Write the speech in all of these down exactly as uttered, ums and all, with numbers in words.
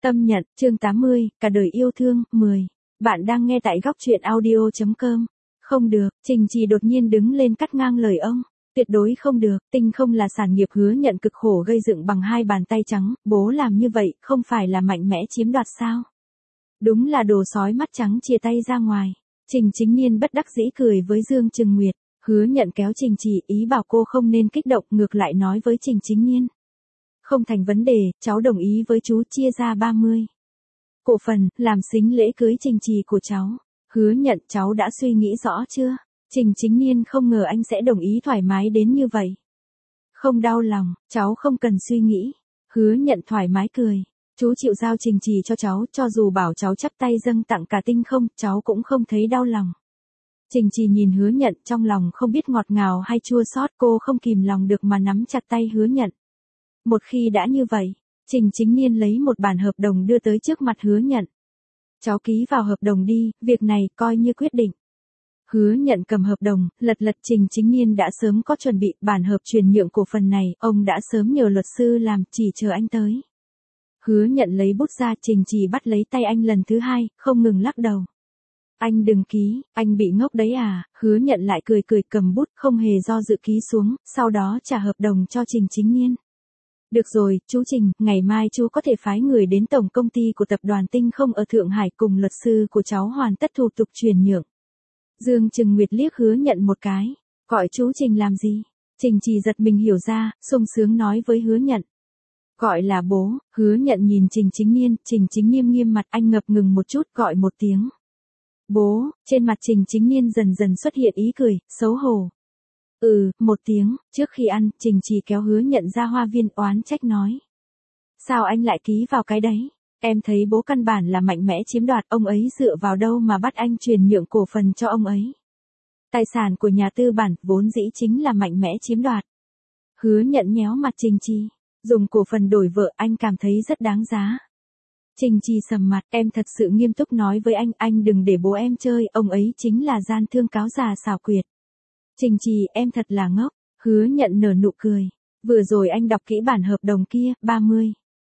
Tâm nhận, chương tám mươi, cả đời yêu thương, mười. Bạn đang nghe tại góc truyện audio chấm com. Không được, Trình Trì đột nhiên đứng lên cắt ngang lời ông. Tuyệt đối không được, Tinh không là sản nghiệp Hứa Nhận cực khổ gây dựng bằng hai bàn tay trắng, bố làm như vậy, không phải là mạnh mẽ chiếm đoạt sao? Đúng là đồ sói mắt trắng chia tay ra ngoài. Trình Chính Niên bất đắc dĩ cười với Dương Trừng Nguyệt. Hứa Nhận kéo Trình Trì ý bảo cô không nên kích động, ngược lại nói với Trình Chính Niên. Không thành vấn đề, cháu đồng ý với chú chia ra ba mươi cổ phần, làm sính lễ cưới Trình Trì của cháu. Hứa Nhận, cháu đã suy nghĩ rõ chưa? Trình Chính Niên không ngờ anh sẽ đồng ý thoải mái đến như vậy. Không đau lòng, cháu không cần suy nghĩ. Hứa Nhận thoải mái cười. Chú chịu giao Trình Trì cho cháu, cho dù bảo cháu chắp tay dâng tặng cả tinh không, cháu cũng không thấy đau lòng. Trình Trì nhìn Hứa Nhận trong lòng không biết ngọt ngào hay chua xót, cô không kìm lòng được mà nắm chặt tay Hứa Nhận. Một khi đã như vậy, Trình Chính Niên lấy một bản hợp đồng đưa tới trước mặt Hứa Nhận. Cháu ký vào hợp đồng đi, việc này coi như quyết định. Hứa Nhận cầm hợp đồng, lật lật. Trình Chính Niên đã sớm có chuẩn bị bản hợp chuyển nhượng cổ phần này, ông đã sớm nhờ luật sư làm, chỉ chờ anh tới. Hứa Nhận lấy bút ra, Trình Trì bắt lấy tay anh lần thứ hai, không ngừng lắc đầu. Anh đừng ký, anh bị ngốc đấy à? Hứa Nhận lại cười cười cầm bút, không hề do dự ký xuống, sau đó trả hợp đồng cho Trình Chính Niên. Được rồi, chú Trình, ngày mai chú có thể phái người đến tổng công ty của tập đoàn Tinh không ở Thượng Hải cùng luật sư của cháu hoàn tất thủ tục chuyển nhượng. Dương Trừng Nguyệt liếc Hứa Nhận một cái. Gọi chú Trình làm gì? Trình Trì giật mình hiểu ra, sung sướng nói với Hứa Nhận. Gọi là bố. Hứa Nhận nhìn Trình Chính Niên, Trình Chính Niên nghiêm mặt, anh ngập ngừng một chút, gọi một tiếng. Bố. Trên mặt Trình Chính Niên dần dần xuất hiện ý cười, xấu hổ. Ừ, một tiếng. Trước khi ăn, Trình Trì kéo Hứa Nhận ra hoa viên, oán trách nói. Sao anh lại ký vào cái đấy? Em thấy bố căn bản là mạnh mẽ chiếm đoạt, ông ấy dựa vào đâu mà bắt anh truyền nhượng cổ phần cho ông ấy? Tài sản của nhà tư bản vốn dĩ chính là mạnh mẽ chiếm đoạt. Hứa Nhận nhéo mặt Trình Trì. Dùng cổ phần đổi vợ, anh cảm thấy rất đáng giá. Trình Trì sầm mặt, em thật sự nghiêm túc nói với anh, anh đừng để bố em chơi, ông ấy chính là gian thương cáo già xảo quyệt. Trình Trì, em thật là ngốc. Hứa Nhận nở nụ cười. Vừa rồi anh đọc kỹ bản hợp đồng kia, ba mươi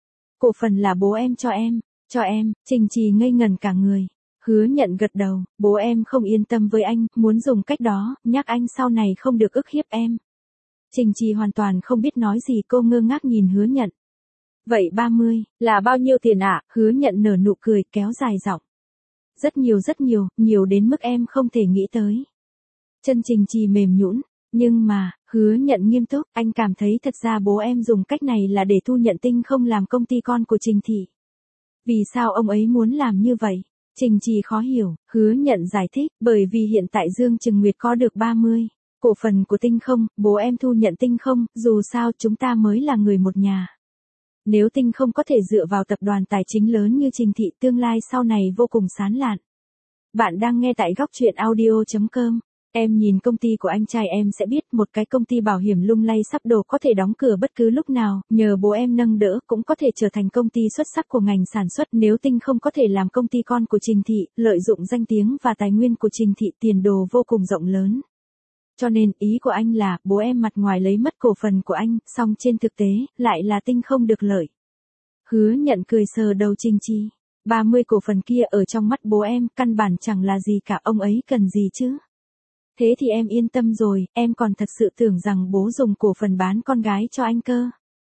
cổ phần là bố em cho em, cho em. Trình Trì ngây ngần cả người. Hứa Nhận gật đầu, bố em không yên tâm với anh, muốn dùng cách đó, nhắc anh sau này không được ức hiếp em. Trình Trì hoàn toàn không biết nói gì, cô ngơ ngác nhìn Hứa Nhận. Vậy ba mươi, là bao nhiêu tiền ạ? À? Hứa Nhận nở nụ cười, kéo dài giọng. Rất nhiều rất nhiều, nhiều đến mức em không thể nghĩ tới. Chân Trình Trì mềm nhũn, nhưng mà, Hứa Nhận nghiêm túc, anh cảm thấy thật ra bố em dùng cách này là để thu nhận Tinh không làm công ty con của Trình thị. Vì sao ông ấy muốn làm như vậy? Trình Trì khó hiểu. Hứa Nhận giải thích, bởi vì hiện tại Dương Trừng Nguyệt có được ba mươi cổ phần của Tinh không, bố em thu nhận Tinh không, dù sao chúng ta mới là người một nhà. Nếu Tinh không có thể dựa vào tập đoàn tài chính lớn như Trình thị, tương lai sau này vô cùng sáng lạn. Bạn đang nghe tại góc truyện audio chấm com. Em nhìn công ty của anh trai em sẽ biết, một cái công ty bảo hiểm lung lay sắp đổ có thể đóng cửa bất cứ lúc nào, nhờ bố em nâng đỡ cũng có thể trở thành công ty xuất sắc của ngành sản xuất. Nếu Tinh không có thể làm công ty con của Trình thị, lợi dụng danh tiếng và tài nguyên của Trình thị, tiền đồ vô cùng rộng lớn. Cho nên, ý của anh là, bố em mặt ngoài lấy mất cổ phần của anh, song trên thực tế, lại là Tinh không được lợi. Hứa Nhận cười sờ đầu Trình Trì. ba mươi cổ phần kia ở trong mắt bố em, căn bản chẳng là gì cả, ông ấy cần gì chứ? Thế thì em yên tâm rồi, em còn thật sự tưởng rằng bố dùng cổ phần bán con gái cho anh cơ.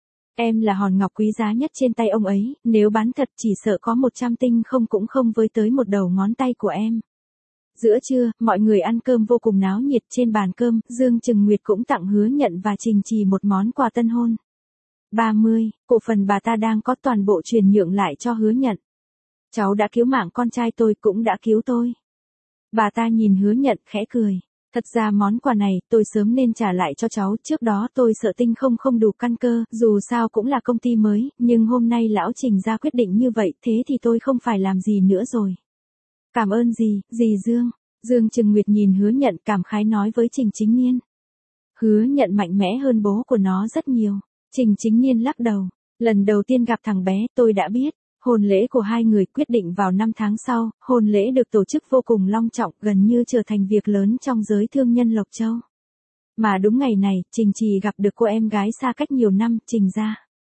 Em là hòn ngọc quý giá nhất trên tay ông ấy, nếu bán thật chỉ sợ có một trăm tinh không cũng không với tới một đầu ngón tay của em. Giữa trưa, mọi người ăn cơm vô cùng náo nhiệt. Trên bàn cơm, Dương Trừng Nguyệt cũng tặng Hứa Nhận và Trình Trì một món quà tân hôn. ba mươi, cổ phần bà ta đang có toàn bộ chuyển nhượng lại cho Hứa Nhận. Cháu đã cứu mạng con trai tôi, cũng đã cứu tôi. Bà ta nhìn Hứa Nhận khẽ cười. Thật ra món quà này, tôi sớm nên trả lại cho cháu, trước đó tôi sợ Tinh không không đủ căn cơ, dù sao cũng là công ty mới, nhưng hôm nay lão Trình ra quyết định như vậy, thế thì tôi không phải làm gì nữa rồi. Cảm ơn gì, dì Dương. Dương Trừng Nguyệt nhìn Hứa Nhận cảm khái nói với Trình Chính Niên. Hứa Nhận mạnh mẽ hơn bố của nó rất nhiều. Trình Chính Niên lắc đầu. Lần đầu tiên gặp thằng bé, tôi đã biết. Hôn lễ của hai người quyết định vào năm tháng sau, hôn lễ được tổ chức vô cùng long trọng, gần như trở thành việc lớn trong giới thương nhân Lộc Châu. Mà đúng ngày này, Trình Trì gặp được cô em gái xa cách nhiều năm, Trình gia.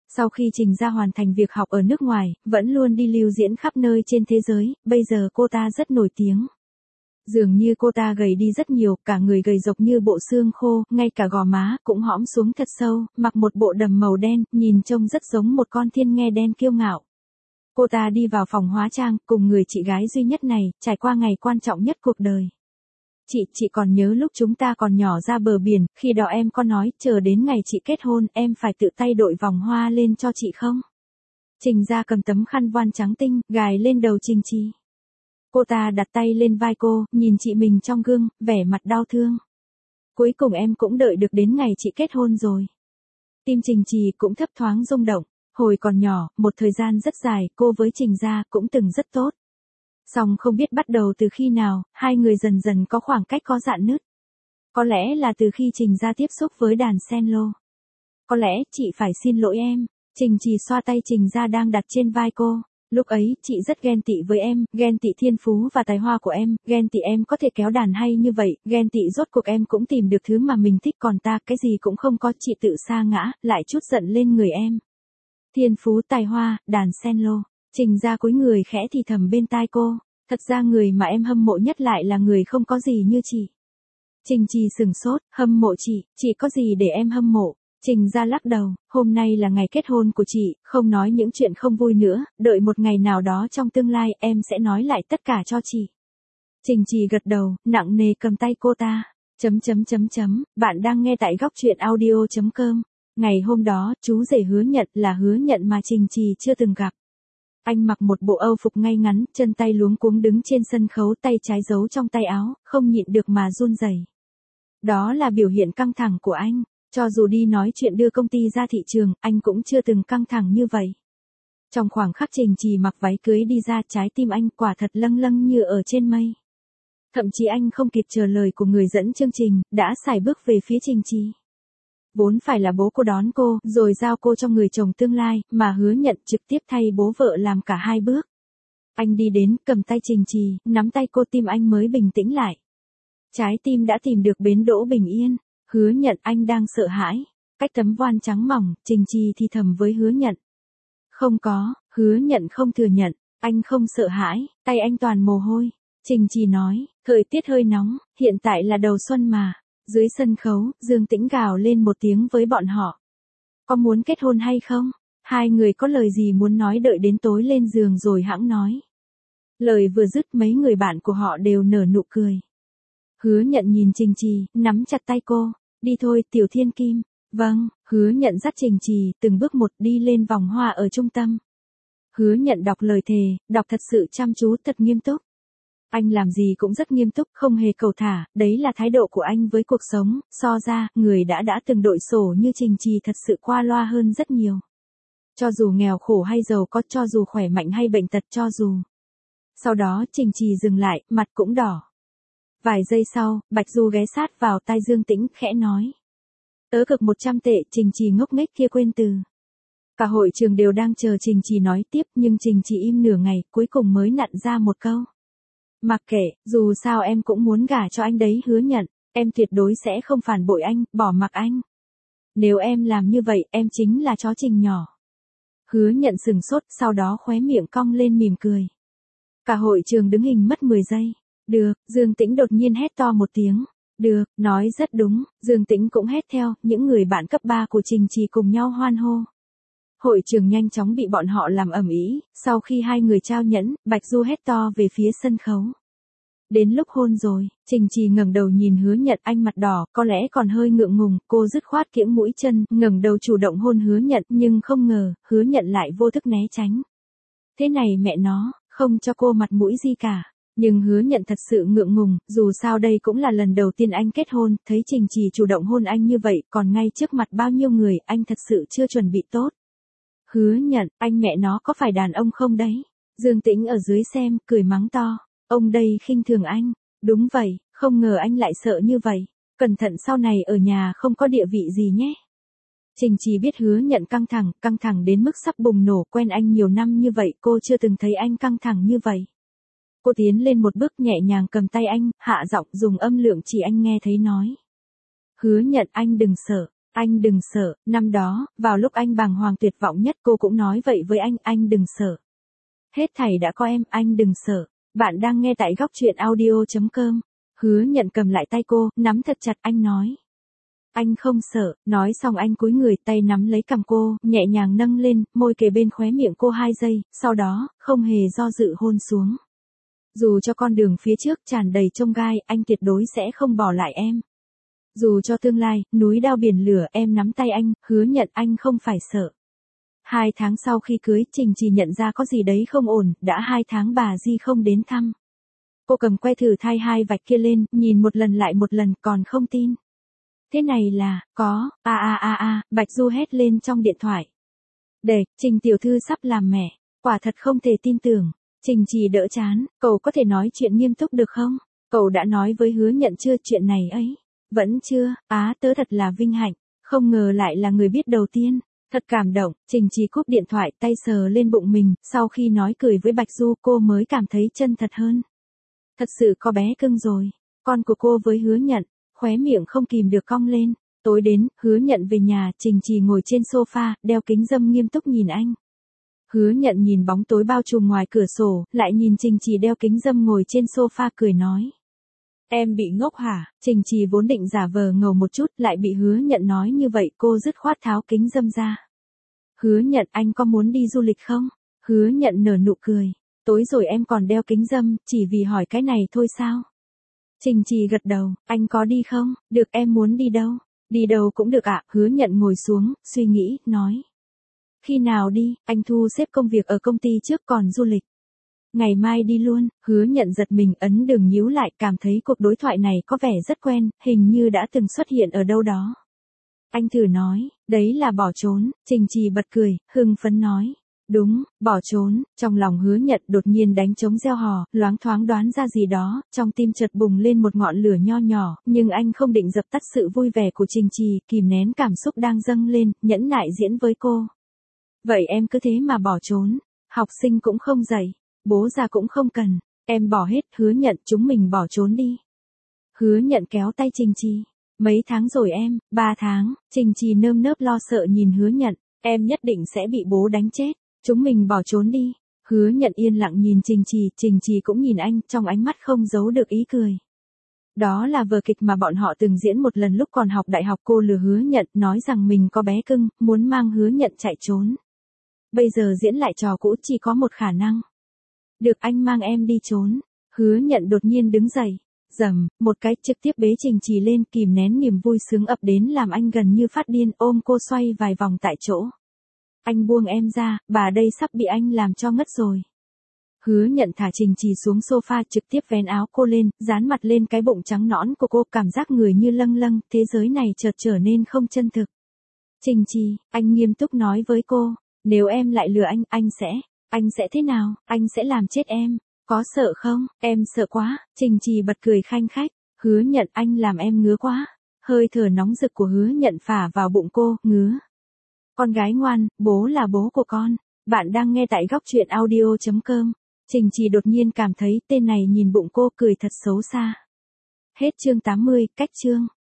Sau khi Trình Gia hoàn thành việc học ở nước ngoài, vẫn luôn đi lưu diễn khắp nơi trên thế giới, bây giờ cô ta rất nổi tiếng. Dường như cô ta gầy đi rất nhiều, cả người gầy rộc như bộ xương khô, ngay cả gò má cũng hõm xuống thật sâu, mặc một bộ đầm màu đen, nhìn trông rất giống một con thiên nghe đen kiêu ngạo. Cô ta đi vào phòng hóa trang, cùng người chị gái duy nhất này, trải qua ngày quan trọng nhất cuộc đời. Chị, chị còn nhớ lúc chúng ta còn nhỏ ra bờ biển, khi đó em có nói, chờ đến ngày chị kết hôn, em phải tự tay đội vòng hoa lên cho chị không? Trình Gia cầm tấm khăn voan trắng tinh, gài lên đầu Trình Trì. Cô ta đặt tay lên vai cô, nhìn chị mình trong gương, vẻ mặt đau thương. Cuối cùng em cũng đợi được đến ngày chị kết hôn rồi. Tim Trình Trì cũng thấp thoáng rung động. Hồi còn nhỏ, một thời gian rất dài, cô với Trình Gia cũng từng rất tốt. Song không biết bắt đầu từ khi nào, hai người dần dần có khoảng cách có rạn nứt. Có lẽ là từ khi Trình Gia tiếp xúc với đàn cello. Có lẽ chị phải xin lỗi em. Trình Trì xoa tay Trình Gia đang đặt trên vai cô. Lúc ấy, chị rất ghen tị với em, ghen tị thiên phú và tài hoa của em, ghen tị em có thể kéo đàn hay như vậy, ghen tị rốt cuộc em cũng tìm được thứ mà mình thích còn ta cái gì cũng không có, chị tự sa ngã, lại chút giận lên người em. Thiên phú tài hoa, đàn cello. Trình Gia cúi người khẽ thì thầm bên tai cô, thật ra người mà em hâm mộ nhất lại là người không có gì như chị. Trình Trì sừng sốt, hâm mộ chị, chị có gì để em hâm mộ? Trình Gia lắc đầu, hôm nay là ngày kết hôn của chị, không nói những chuyện không vui nữa, đợi một ngày nào đó trong tương lai em sẽ nói lại tất cả cho chị. Trình Trì gật đầu, nặng nề cầm tay cô ta, chấm chấm chấm chấm, bạn đang nghe tại góc truyện audio chấm com. Ngày hôm đó, chú rể Hứa Nhận là Hứa Nhận mà Trình Trì chưa từng gặp. Anh mặc một bộ âu phục ngay ngắn, chân tay luống cuống đứng trên sân khấu, tay trái giấu trong tay áo, không nhịn được mà run rẩy. Đó là biểu hiện căng thẳng của anh. Cho dù đi nói chuyện đưa công ty ra thị trường, anh cũng chưa từng căng thẳng như vậy. Trong khoảng khắc Trình Trì mặc váy cưới đi ra, trái tim anh quả thật lâng lâng như ở trên mây. Thậm chí anh không kịp chờ lời của người dẫn chương trình, đã sải bước về phía Trình Trì. Vốn phải là bố cô đón cô, rồi giao cô cho người chồng tương lai, mà Hứa Nhận trực tiếp thay bố vợ làm cả hai bước. Anh đi đến, cầm tay Trình Trì, nắm tay cô, tim anh mới bình tĩnh lại. Trái tim đã tìm được bến đỗ bình yên. Hứa Nhận, anh đang sợ hãi. Cách tấm voan trắng mỏng, Trình Trì thì thầm với Hứa Nhận. Không có, Hứa Nhận không thừa nhận, anh không sợ hãi, tay anh toàn mồ hôi. Trình Trì nói, thời tiết hơi nóng, hiện tại là đầu xuân mà. Dưới sân khấu, Dương Tĩnh gào lên một tiếng với bọn họ. Có muốn kết hôn hay không? Hai người có lời gì muốn nói đợi đến tối lên giường rồi hẵng nói. Lời vừa dứt mấy người bạn của họ đều nở nụ cười. Hứa Nhận nhìn Trình Trì, nắm chặt tay cô. Đi thôi, Tiểu Thiên Kim. Vâng, Hứa Nhận dắt Trình Trì, từng bước một đi lên vòng hoa ở trung tâm. Hứa Nhận đọc lời thề, đọc thật sự chăm chú, thật nghiêm túc. Anh làm gì cũng rất nghiêm túc, không hề cầu thả, đấy là thái độ của anh với cuộc sống, so ra, người đã đã từng đội sổ như Trình Trì thật sự qua loa hơn rất nhiều. Cho dù nghèo khổ hay giàu có, cho dù khỏe mạnh hay bệnh tật, cho dù. Sau đó, Trình Trì dừng lại, mặt cũng đỏ. Vài giây sau, Bạch Du ghé sát vào tai Dương Tĩnh, khẽ nói. Tớ cực một trăm tệ, Trình Trì ngốc nghếch kia quên từ. Cả hội trường đều đang chờ Trình Trì nói tiếp, nhưng Trình Trì im nửa ngày, cuối cùng mới nặn ra một câu. Mặc kệ, dù sao em cũng muốn gả cho anh đấy Hứa Nhận, em tuyệt đối sẽ không phản bội anh, bỏ mặc anh. Nếu em làm như vậy, em chính là chó Trình nhỏ. Hứa Nhận sừng sốt, sau đó khóe miệng cong lên mỉm cười. Cả hội trường đứng hình mất mười giây. Được, Dương Tĩnh đột nhiên hét to một tiếng. Được, nói rất đúng, Dương Tĩnh cũng hét theo, những người bạn cấp ba của Trình Trì cùng nhau hoan hô. Hội trường nhanh chóng bị bọn họ làm ầm ĩ, sau khi hai người trao nhẫn, Bạch Du hét to về phía sân khấu. Đến lúc hôn rồi, Trình Trì ngẩng đầu nhìn Hứa Nhận, anh mặt đỏ, có lẽ còn hơi ngượng ngùng, cô dứt khoát kiễng mũi chân, ngẩng đầu chủ động hôn Hứa Nhận, nhưng không ngờ, Hứa Nhận lại vô thức né tránh. Thế này mẹ nó, không cho cô mặt mũi gì cả. Nhưng Hứa Nhận thật sự ngượng ngùng, dù sao đây cũng là lần đầu tiên anh kết hôn, thấy Trình Trì chủ động hôn anh như vậy, còn ngay trước mặt bao nhiêu người, anh thật sự chưa chuẩn bị tốt. Hứa Nhận, anh mẹ nó có phải đàn ông không đấy? Dương Tĩnh ở dưới xem, cười mắng to. Ông đây khinh thường anh. Đúng vậy, không ngờ anh lại sợ như vậy. Cẩn thận sau này ở nhà không có địa vị gì nhé. Trình Trì biết Hứa Nhận căng thẳng, căng thẳng đến mức sắp bùng nổ, quen anh nhiều năm như vậy, cô chưa từng thấy anh căng thẳng như vậy. Cô tiến lên một bước nhẹ nhàng cầm tay anh, hạ giọng dùng âm lượng chỉ anh nghe thấy nói. Hứa Nhận, anh đừng sợ, Anh đừng sợ, năm đó, vào lúc anh bàng hoàng tuyệt vọng nhất cô cũng nói vậy với anh, anh đừng sợ. Hết thảy đã có em, anh đừng sợ. Bạn đang nghe tại góc truyện audio chấm com. Hứa Nhận cầm lại tay cô, nắm thật chặt, anh nói. Anh không sợ, nói xong anh cúi người, tay nắm lấy cằm cô, nhẹ nhàng nâng lên, môi kề bên khóe miệng cô hai giây, sau đó, không hề do dự hôn xuống. Dù cho con đường phía trước tràn đầy chông gai, anh tuyệt đối sẽ không bỏ lại em. Dù cho tương lai, núi đao biển lửa, em nắm tay anh, Hứa Nhận, anh không phải sợ. Hai tháng sau khi cưới, Trình Trì nhận ra có gì đấy không ổn, đã hai tháng bà Di không đến thăm. Cô cầm que thử thai hai vạch kia lên, nhìn một lần lại một lần, còn không tin. Thế này là, có, a a a a, Bạch Du hét lên trong điện thoại. Để, Trình tiểu thư sắp làm mẹ, quả thật không thể tin tưởng. Trình Trì đỡ chán, cậu có thể nói chuyện nghiêm túc được không? Cậu đã nói với Hứa Nhận chưa chuyện này ấy? Vẫn chưa, á tớ thật là vinh hạnh, không ngờ lại là người biết đầu tiên. Thật cảm động, Trình Trì cúp điện thoại, tay sờ lên bụng mình, sau khi nói cười với Bạch Du cô mới cảm thấy chân thật hơn. Thật sự có bé cưng rồi, con của cô với Hứa Nhận, khóe miệng không kìm được cong lên. Tối đến, Hứa Nhận về nhà, Trình Trì ngồi trên sofa, đeo kính râm nghiêm túc nhìn anh. Hứa Nhận nhìn bóng tối bao trùm ngoài cửa sổ, lại nhìn Trình Trì đeo kính râm ngồi trên sofa cười nói. Em bị ngốc hả? Trình Trì vốn định giả vờ ngầu một chút, lại bị Hứa Nhận nói như vậy, cô dứt khoát tháo kính râm ra. Hứa Nhận, anh có muốn đi du lịch không? Hứa Nhận nở nụ cười. Tối rồi em còn đeo kính râm, chỉ vì hỏi cái này thôi sao? Trình Trì gật đầu, anh có đi không? Được, em muốn đi đâu? Đi đâu cũng được ạ. Hứa Nhận ngồi xuống, suy nghĩ, nói. Khi nào đi, anh thu xếp công việc ở công ty trước còn du lịch. Ngày mai đi luôn. Hứa Nhận giật mình, ấn đường nhíu lại, cảm thấy cuộc đối thoại này có vẻ rất quen, hình như đã từng xuất hiện ở đâu đó. Anh thử nói, đấy là bỏ trốn. Trình Trì bật cười, hưng phấn nói. Đúng, bỏ trốn. Trong lòng Hứa Nhận đột nhiên đánh trống reo hò, loáng thoáng đoán ra gì đó, trong tim chợt bùng lên một ngọn lửa nho nhỏ, nhưng anh không định dập tắt sự vui vẻ của Trình Trì, kìm nén cảm xúc đang dâng lên, nhẫn nại diễn với cô. Vậy em cứ thế mà bỏ trốn, học sinh cũng không dạy, bố già cũng không cần, em bỏ hết. Hứa Nhận, chúng mình bỏ trốn đi. Hứa Nhận kéo tay Trình Trì. Mấy tháng rồi em? Ba tháng. Trình Trì nơm nớp lo sợ nhìn Hứa Nhận. Em nhất định sẽ bị bố đánh chết. Chúng mình bỏ trốn đi. Hứa Nhận yên lặng nhìn Trình Trì, Trình Trì cũng nhìn anh, trong ánh mắt không giấu được ý cười. Đó là vở kịch mà bọn họ từng diễn một lần lúc còn học đại học. Cô lừa Hứa Nhận, nói rằng mình có bé cưng, muốn mang Hứa Nhận chạy trốn. Bây giờ diễn lại trò cũ, chỉ có một khả năng. Được, anh mang em đi trốn. Hứa Nhận đột nhiên đứng dậy. Dầm, một cái, trực tiếp bế Trình Trì lên, kìm nén niềm vui sướng ập đến làm anh gần như phát điên, ôm cô xoay vài vòng tại chỗ. Anh buông em ra, bà đây sắp bị anh làm cho ngất rồi. Hứa Nhận thả Trình Trì xuống sofa, trực tiếp vén áo cô lên, dán mặt lên cái bụng trắng nõn của cô, cảm giác người như lâng lâng, thế giới này chợt trở nên không chân thực. Trình Trì, anh nghiêm túc nói với cô, nếu em lại lừa anh, anh sẽ, anh sẽ thế nào, anh sẽ làm chết em. Có sợ không? Em sợ quá. Trình Trì bật cười khanh khách. Hứa Nhận, anh làm em ngứa quá. Hơi thở nóng rực của Hứa Nhận phả vào bụng cô, ngứa. Con gái ngoan, bố là bố của con. Bạn đang nghe tại góc truyện audio chấm com. Trình Trì đột nhiên cảm thấy tên này nhìn bụng cô, cười thật xấu xa. Hết chương tám mươi, cách chương.